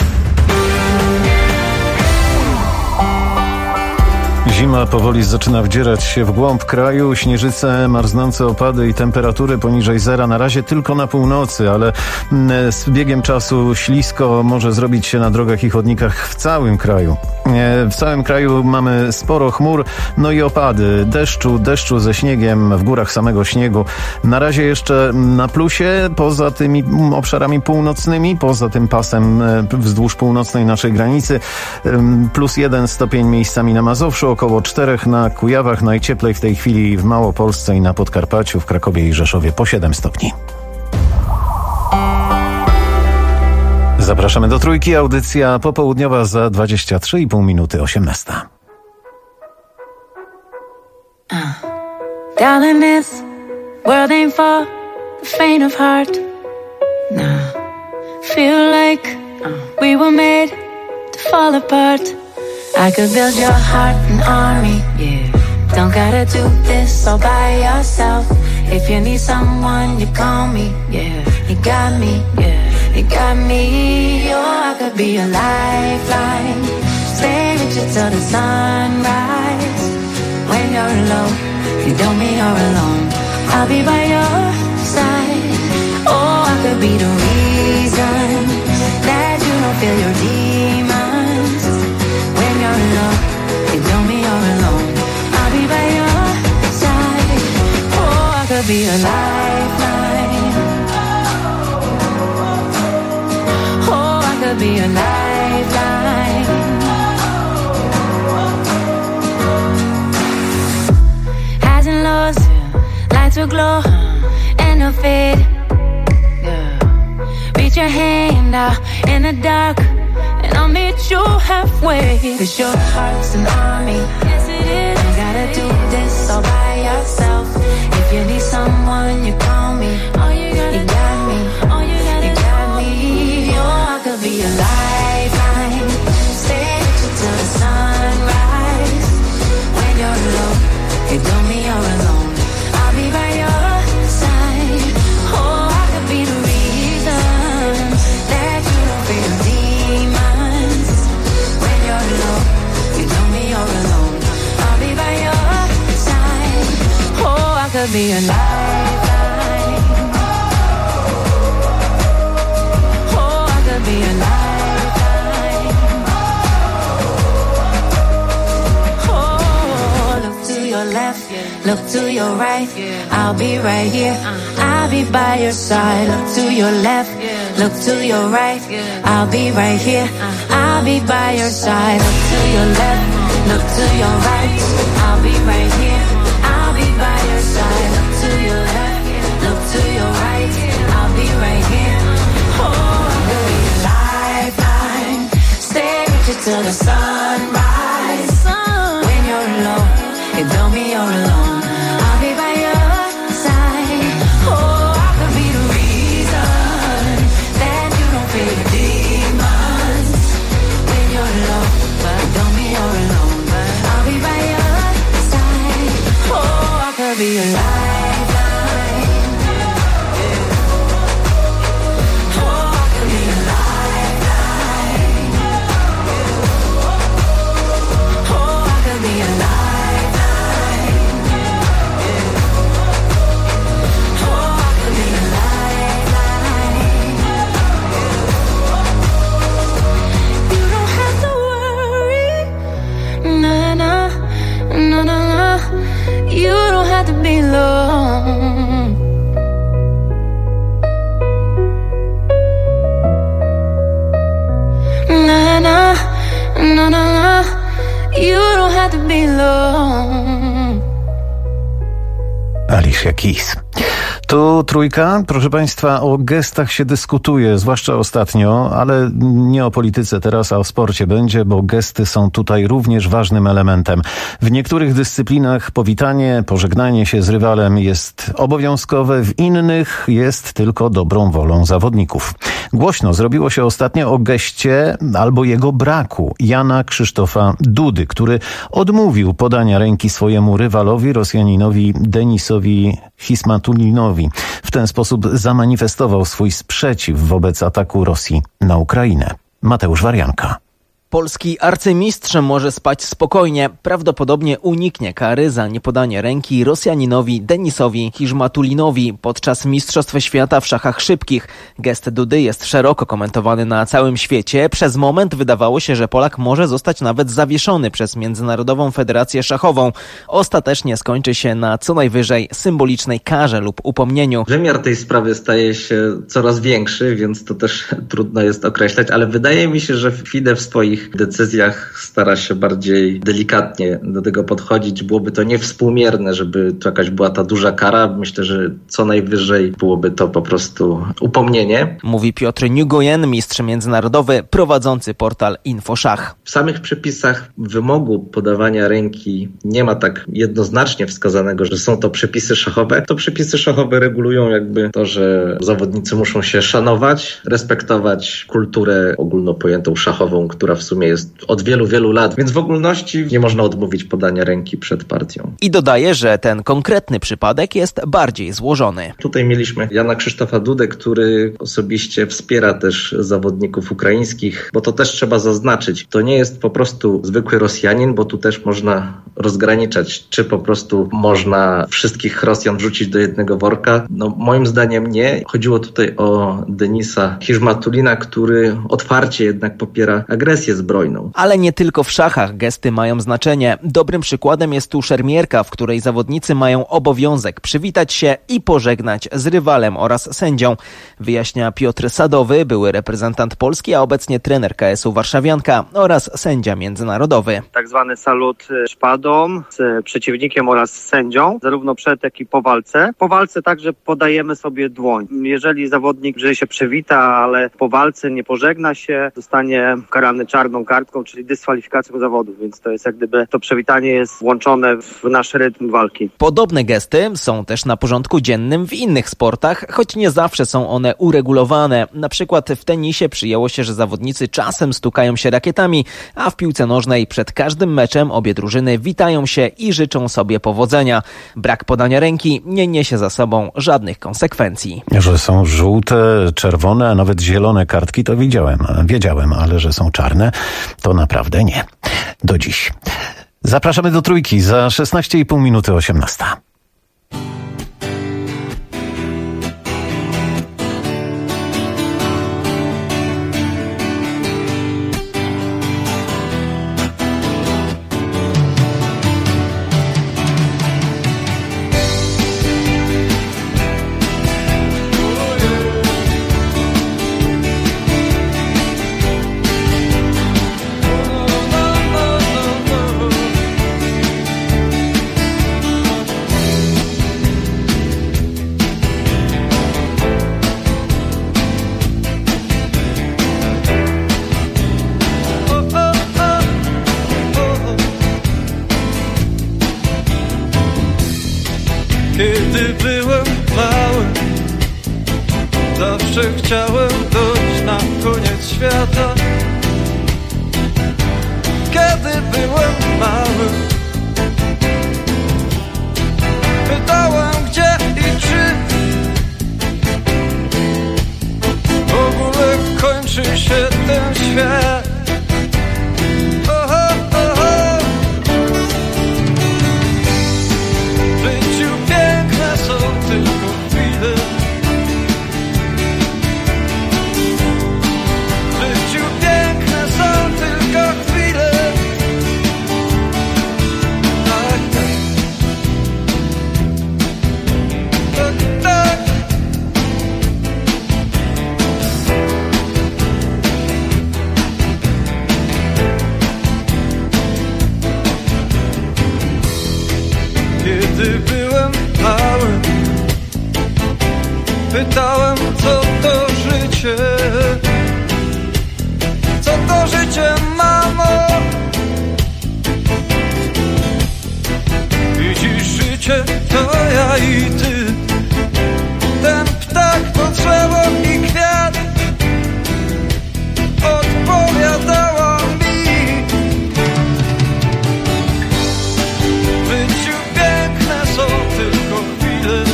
Zima powoli zaczyna wdzierać się w głąb kraju. Śnieżyce, marznące opady i temperatury poniżej zera na razie tylko na północy, ale z biegiem czasu ślisko może zrobić się na drogach i chodnikach w całym kraju. W całym kraju mamy sporo chmur, no i opady, deszczu ze śniegiem, w górach samego śniegu. Na razie jeszcze na plusie, poza tymi obszarami północnymi, poza tym pasem wzdłuż północnej naszej granicy, +1 stopień miejscami na Mazowszu, około 4 na Kujawach, najcieplej w tej chwili w Małopolsce i na Podkarpaciu, w Krakowie i Rzeszowie po 7 stopni. Zapraszamy do Trójki, audycja popołudniowa za 23,5 minuty 18. Darling, this world ain't for the faint of heart. Nah, feel like we were made to fall apart. I could build your heart an army, yeah. Don't gotta do this all by yourself. If you need someone, you call me, yeah. You got me, yeah. You got me, oh, I could be a lifeline. Stay with you till the sunrise. When you're alone, you don't mean you're alone. I'll be by your side. Oh, I could be the reason that you don't feel your demons. When you're alone, you don't mean you're alone. I'll be by your side. Oh, I could be a lifeline. Oh, I could be a lifeline. Highs and lows, lights will glow and they'll fade. Reach your hand out in the dark and I'll meet you halfway. 'Cause your heart's an army. Yes it is. You gotta do this all by yourself. If you need someone, you call me. Oh, you got me. Oh, you got me. Oh, I could be a lifeline. Stay with you till the sunrise. When you're alone, it don't mean you're alone. I'll be by your side. Oh, I could be the reason that you don't feel demons. When you're alone, you don't mean you're alone. I'll be by your side. Oh, I could be a lifeline. Oh, I could be a lifeline. Oh, look to your left, look to your right. I'll be right here. I'll be by your side. Look to your left, look to your right. I'll be right here. I'll be by your side. Look to your left, look to your right. I'll be right here. I'll be by your side. Look to your left, look to your right. I'll be right here. Oh, I could be a lifeline. Stay with you till the sunrise. When you're alone, it don't mean you're alone. I'll be by your side. Oh, I could be the reason that you don't feel your demons. When you're alone, but don't mean you're alone. I'll be by your side. Oh, I could be a lifeline. Oh, I could be a lifeline. Oh, I could be a lifeline. Oh, I could be a lifeline. You don't have to worry. Nah, nah, nah, nah, nah. You don't have to be alone. Nah, nah, nah, nah, nah. You don't have to be alone. Alicia Keys. Tu Trójka, proszę Państwa, o gestach się dyskutuje, zwłaszcza ostatnio, ale nie o polityce teraz, a o sporcie będzie, bo gesty są tutaj również ważnym elementem. W niektórych dyscyplinach powitanie, pożegnanie się z rywalem jest obowiązkowe, w innych jest tylko dobrą wolą zawodników. Głośno zrobiło się ostatnio o geście albo jego braku Jana Krzysztofa Dudy, który odmówił podania ręki swojemu rywalowi, Rosjaninowi Denisowi Hismatulinowi. W ten sposób zamanifestował swój sprzeciw wobec ataku Rosji na Ukrainę. Mateusz Warianka. Polski arcymistrz może spać spokojnie. Prawdopodobnie uniknie kary za niepodanie ręki Rosjaninowi Denisowi Hismatulinowi podczas Mistrzostw Świata w szachach szybkich. Gest Dudy jest szeroko komentowany na całym świecie. Przez moment wydawało się, że Polak może zostać nawet zawieszony przez Międzynarodową Federację Szachową. Ostatecznie skończy się na co najwyżej symbolicznej karze lub upomnieniu. Wymiar tej sprawy staje się coraz większy, więc to też trudno jest określać, ale wydaje mi się, że FIDE w swoich swoich decyzjach stara się bardziej delikatnie do tego podchodzić. Byłoby to niewspółmierne, żeby to jakaś była ta duża kara. Myślę, że co najwyżej byłoby to po prostu upomnienie. Mówi Piotr Nguyen, mistrz międzynarodowy prowadzący portal InfoSzach. W samych przepisach wymogu podawania ręki nie ma tak jednoznacznie wskazanego, że są to przepisy szachowe. To przepisy szachowe regulują jakby to, że zawodnicy muszą się szanować, respektować kulturę ogólnopojętą szachową, która w sumie jest od wielu, wielu lat, więc w ogólności nie można odmówić podania ręki przed partią. I dodaje, że ten konkretny przypadek jest bardziej złożony. Tutaj mieliśmy Jana Krzysztofa Dudę, który osobiście wspiera też zawodników ukraińskich, bo to też trzeba zaznaczyć. To nie jest po prostu zwykły Rosjanin, bo tu też można rozgraniczać, czy po prostu można wszystkich Rosjan wrzucić do jednego worka. No moim zdaniem nie. Chodziło tutaj o Denisa Hiżmatulina, który otwarcie jednak popiera agresję zbrojną. Ale nie tylko w szachach gesty mają znaczenie. Dobrym przykładem jest tu szermierka, w której zawodnicy mają obowiązek przywitać się i pożegnać z rywalem oraz sędzią. Wyjaśnia Piotr Sadowy, były reprezentant Polski, a obecnie trener KS-u Warszawianka oraz sędzia międzynarodowy. Tak zwany salut szpadą z przeciwnikiem oraz sędzią, zarówno przed, jak i po walce. Po walce także podajemy sobie dłoń. Jeżeli zawodnik się przywita, ale po walce nie pożegna się, zostanie karany czarną kartką, czyli dyskwalifikacją zawodu, więc to jest jak gdyby to przywitanie jest włączone w nasz rytm walki. Podobne gesty są też na porządku dziennym w innych sportach, choć nie zawsze są one uregulowane. Na przykład w tenisie przyjęło się, że zawodnicy czasem stukają się rakietami, a w piłce nożnej przed każdym meczem obie drużyny witają się i życzą sobie powodzenia. Brak podania ręki nie niesie za sobą żadnych konsekwencji. Że są żółte, czerwone, a nawet zielone kartki, to wiedziałem, ale że są czarne, to naprawdę nie. Do dziś. Zapraszamy do Trójki za 16,5 minuty 18. Kiedy byłem mały, zawsze chciałem dojść na koniec świata. Kiedy byłem mały, pytałem gdzie i czy w ogóle kończy się ten świat. Kiedy byłem mały, pytałem co to życie. Co to życie, mamo? Widzisz, życie to ja i ty. Ten ptak to drzewo i kwiat. Odpowiadała mi. W życiu piękne są tylko chwile.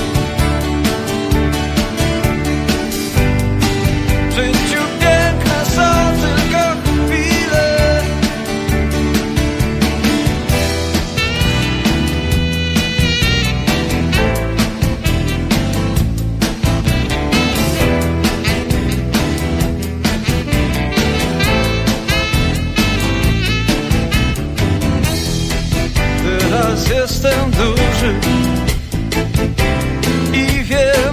W życiu piękne są tylko chwile. Teraz jestem duży i wiem,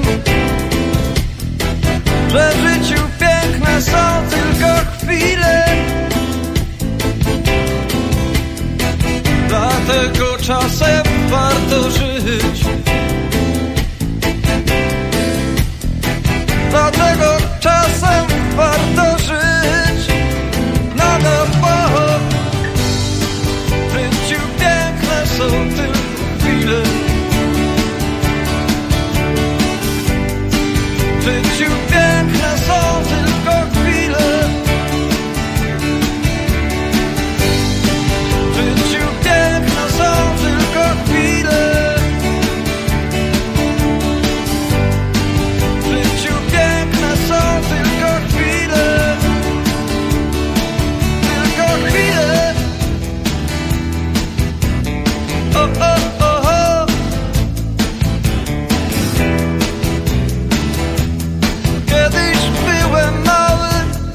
że w życiu piękne są tylko chwile. Dlatego czasem warto żyć. Dlatego czasem warto żyć na nowo. W życiu piękne są tylko chwile. W życiu piękne są tylko chwile. W życiu piękne są tylko chwile. W życiu piękne są tylko chwile. Tylko chwile. O, o, o, o. Kiedyś byłem mały.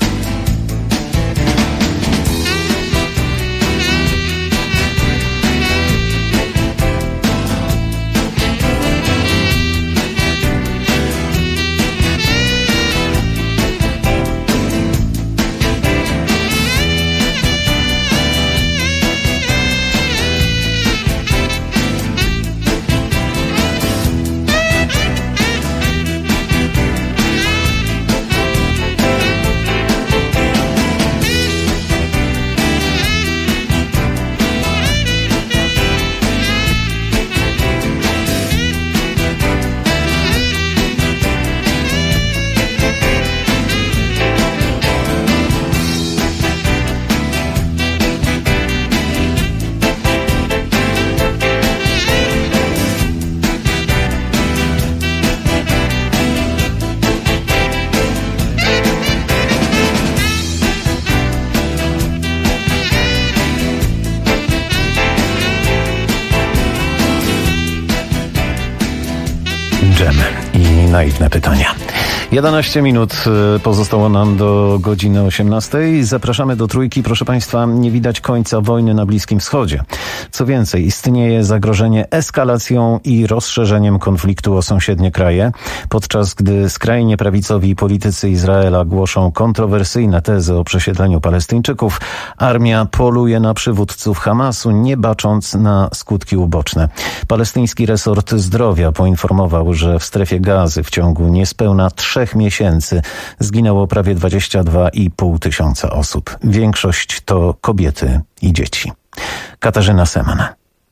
Dżem i naiwne pytania. 11 minut pozostało nam do godziny 18. Zapraszamy do Trójki. Proszę Państwa, nie widać końca wojny na Bliskim Wschodzie. Co więcej, istnieje zagrożenie eskalacją i rozszerzeniem konfliktu o sąsiednie kraje, podczas gdy skrajnie prawicowi politycy Izraela głoszą kontrowersyjne tezy o przesiedleniu Palestyńczyków. Armia poluje na przywódców Hamasu, nie bacząc na skutki uboczne. Palestyński resort zdrowia poinformował, że w strefie Gazy w ciągu niespełna 3 miesięcy zginęło prawie 22,5 tysiąca osób. Większość to kobiety i dzieci. Katarzyna Seman.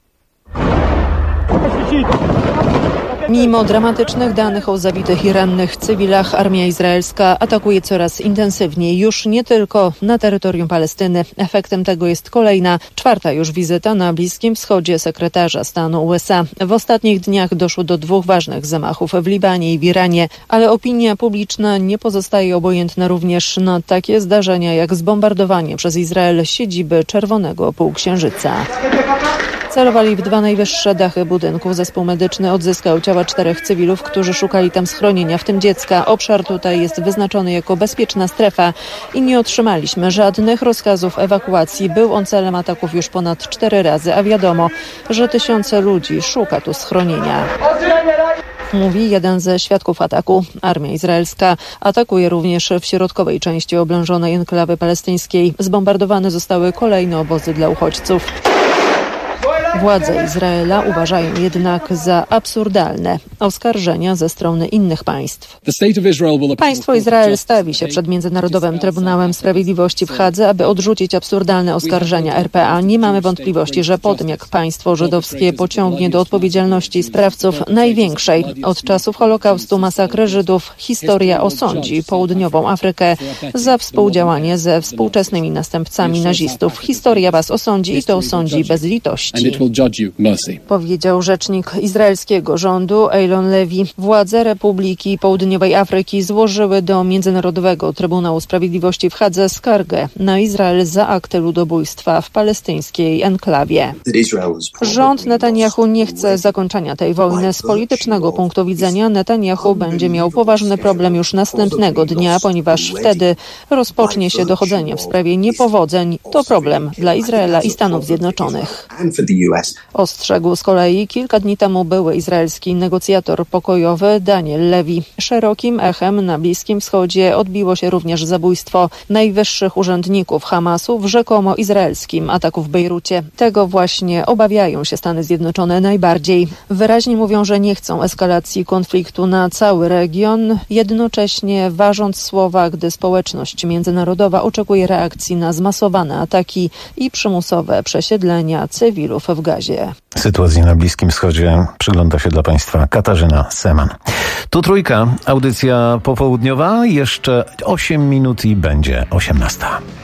Mimo dramatycznych danych o zabitych i rannych cywilach, armia izraelska atakuje coraz intensywniej, już nie tylko na terytorium Palestyny. Efektem tego jest kolejna, 4. już wizyta na Bliskim Wschodzie sekretarza stanu USA. W ostatnich dniach doszło do 2 ważnych zamachów w Libanie i w Iranie, ale opinia publiczna nie pozostaje obojętna również na takie zdarzenia jak zbombardowanie przez Izrael siedziby Czerwonego Półksiężyca. Celowali w 2 najwyższe dachy budynków. Zespół medyczny odzyskał ciała 4 cywilów, którzy szukali tam schronienia, w tym dziecka. Obszar tutaj jest wyznaczony jako bezpieczna strefa i nie otrzymaliśmy żadnych rozkazów ewakuacji. Był on celem ataków już ponad 4 razy, a wiadomo, że tysiące ludzi szuka tu schronienia. Mówi jeden ze świadków ataku. Armia izraelska atakuje również w środkowej części oblężonej enklawy palestyńskiej. Zbombardowane zostały kolejne obozy dla uchodźców. Władze Izraela uważają jednak za absurdalne oskarżenia ze strony innych państw. Państwo Izrael stawi się przed Międzynarodowym Trybunałem Sprawiedliwości w Hadze, aby odrzucić absurdalne oskarżenia RPA. Nie mamy wątpliwości, że po tym jak państwo żydowskie pociągnie do odpowiedzialności sprawców największej od czasów Holokaustu masakry Żydów, historia osądzi południową Afrykę za współdziałanie ze współczesnymi następcami nazistów. Historia was osądzi i to osądzi bez litości, powiedział rzecznik izraelskiego rządu Eilon Levi. Władze Republiki Południowej Afryki złożyły do Międzynarodowego Trybunału Sprawiedliwości w Hadze skargę na Izrael za akty ludobójstwa w palestyńskiej enklawie. Rząd Netanyahu nie chce zakończenia tej wojny. Z politycznego punktu widzenia Netanyahu będzie miał poważny problem już następnego dnia, ponieważ wtedy rozpocznie się dochodzenie w sprawie niepowodzeń. To problem dla Izraela i Stanów Zjednoczonych. Ostrzegł z kolei kilka dni temu były izraelski negocjator pokojowy Daniel Levy. Szerokim echem na Bliskim Wschodzie odbiło się również zabójstwo najwyższych urzędników Hamasu w rzekomo izraelskim ataku w Bejrucie. Tego właśnie obawiają się Stany Zjednoczone najbardziej. Wyraźnie mówią, że nie chcą eskalacji konfliktu na cały region, jednocześnie ważąc słowa, gdy społeczność międzynarodowa oczekuje reakcji na zmasowane ataki i przymusowe przesiedlenia cywilów w Gazie. Sytuacji na Bliskim Wschodzie przygląda się dla Państwa Katarzyna Seman. Tu Trójka, audycja popołudniowa, jeszcze 8 minut i będzie 18.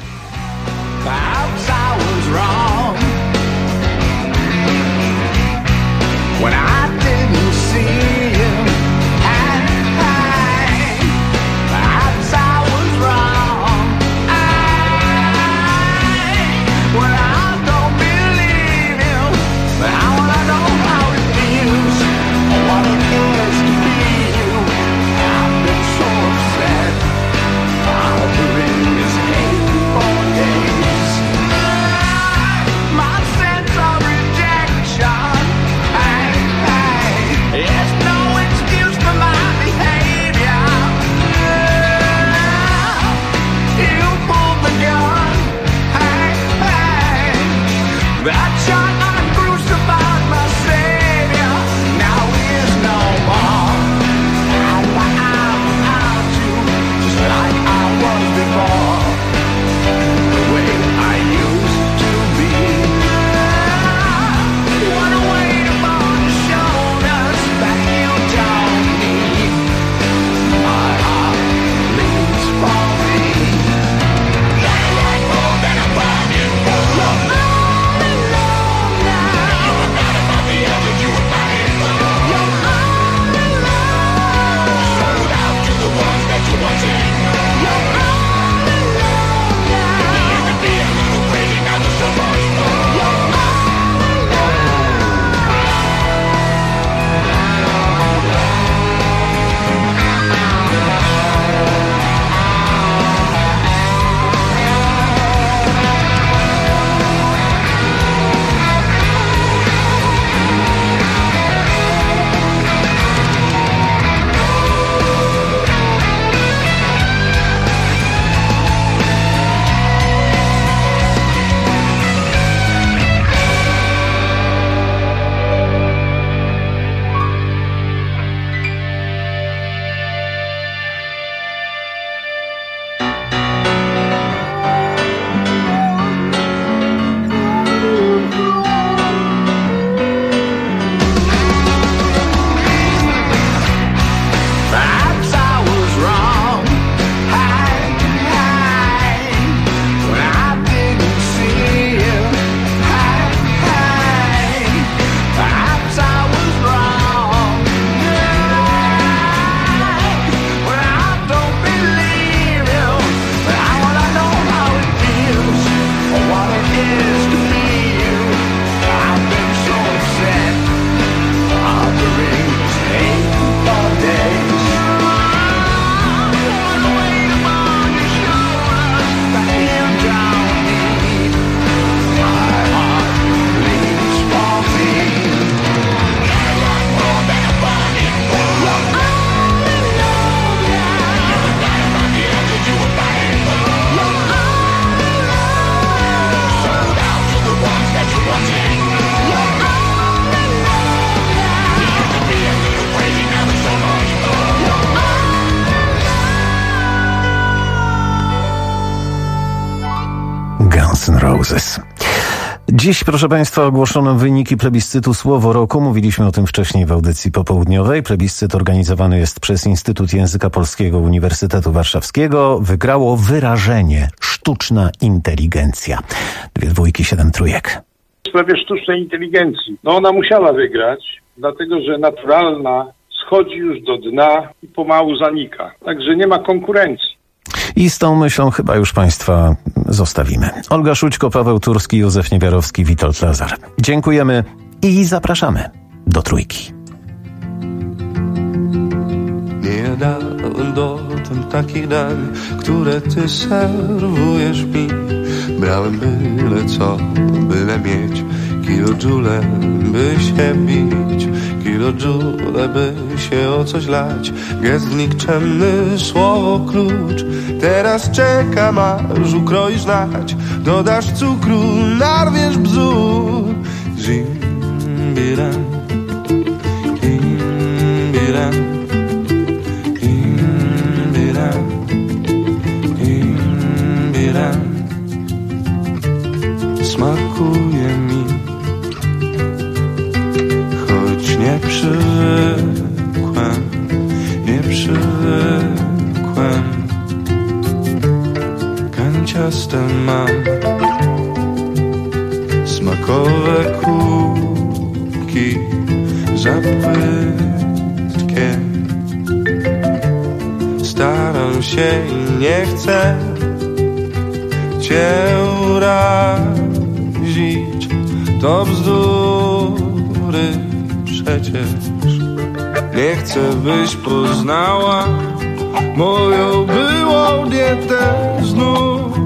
Guns N' Roses. Dziś, proszę Państwa, ogłoszono wyniki plebiscytu Słowo Roku. Mówiliśmy o tym wcześniej w audycji popołudniowej. Plebiscyt organizowany jest przez Instytut Języka Polskiego Uniwersytetu Warszawskiego. Wygrało wyrażenie sztuczna inteligencja. 2 dwójki, 7 trójek. W sprawie sztucznej inteligencji. Ona musiała wygrać, dlatego że naturalna schodzi już do dna i pomału zanika. Także nie ma konkurencji. I z tą myślą chyba już Państwa zostawimy. Olga Szućko, Paweł Turski, Józef Niewiarowski, Witold Lazar. Dziękujemy i zapraszamy do Trójki. Nie dałem dotąd takich dań, które ty serwujesz mi. Brałem byle co, byle mieć Kilojoule, by się bić, kilojoule, by się o coś lać. Gest nikczemny, słowo klucz. Teraz czekam, aż ukroisz nać. Dodasz cukru, narwiesz bzdur. Zimbiram, imbiram, imbiram, imbiram. Smakuje mi, choć nie przywykłem, nie przywykłem. Kanciaste mam smakowe kubki za płytkie. Staram się i nie chcę cię urazić, to bzdury przecież. Nie chcę, byś poznała moją byłą dietę znów.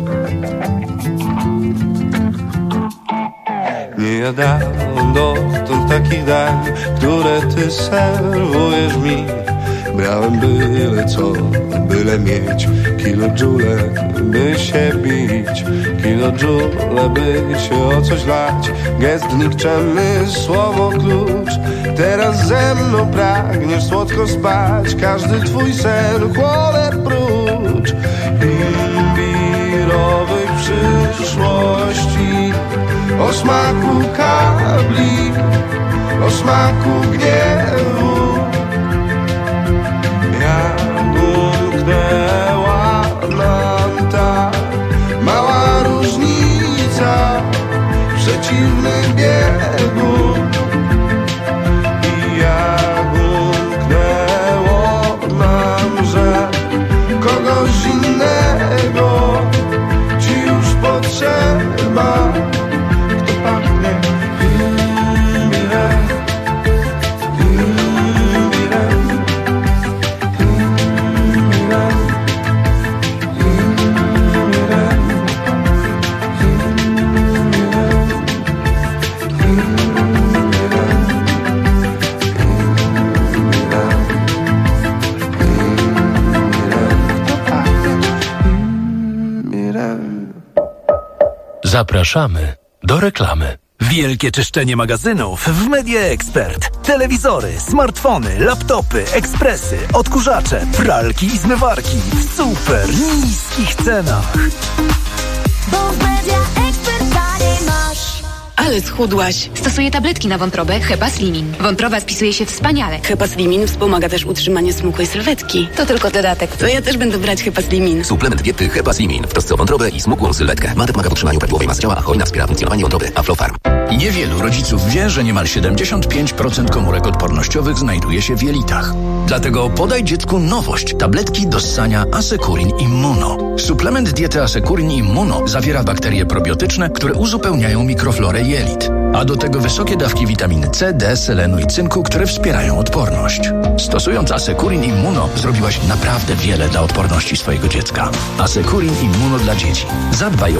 Nie jadałem dotąd takich dań, które ty serwujesz mi. Brałem byle co, byle mieć kilojoule, by się bić, kilojoule, by się o coś lać. Gest nikczemny, słowo klucz. Teraz ze mną pragniesz słodko spać. Każdy twój sen chłonę prócz imbirowej przyszłości. O smaku kabli, o smaku gniewu. Umknęła nam ta mała różnica w przeciwnym biegu. I jak umknęło nam, że kogoś innego ci już potrzeba, kto pachnie imbirem. Zapraszamy do reklamy. Wielkie czyszczenie magazynów w Media Expert. Telewizory, smartfony, laptopy, ekspresy, odkurzacze, pralki i zmywarki w super niskich cenach. Bo w Media Expert taniej masz. Ale schudłaś. Stosuję tabletki na wątrobę Hepa Slimin. Wątroba spisuje się wspaniale. Hepa Slimin wspomaga też utrzymanie smukłej sylwetki. To tylko dodatek. To ja też będę brać Hepa Slimin. Suplement diety Hepa Slimin w trosce o wątrobę i smukłą sylwetkę. Ma pomaga w utrzymaniu prawidłowej masy ciała, a hojna wspiera funkcjonowanie wątroby. Aflofarm. Niewielu rodziców wie, że niemal 75% komórek odpornościowych znajduje się w jelitach. Dlatego podaj dziecku nowość. Tabletki do ssania Asekurin Immuno. Suplement diety Asekurin Immuno zawiera bakterie probiotyczne, które uzupełniają mikroflorę jelit. A do tego wysokie dawki witaminy C, D, selenu i cynku, które wspierają odporność. Stosując Asekurin Immuno zrobiłaś naprawdę wiele dla odporności swojego dziecka. Asekurin Immuno dla dzieci. Zadbaj o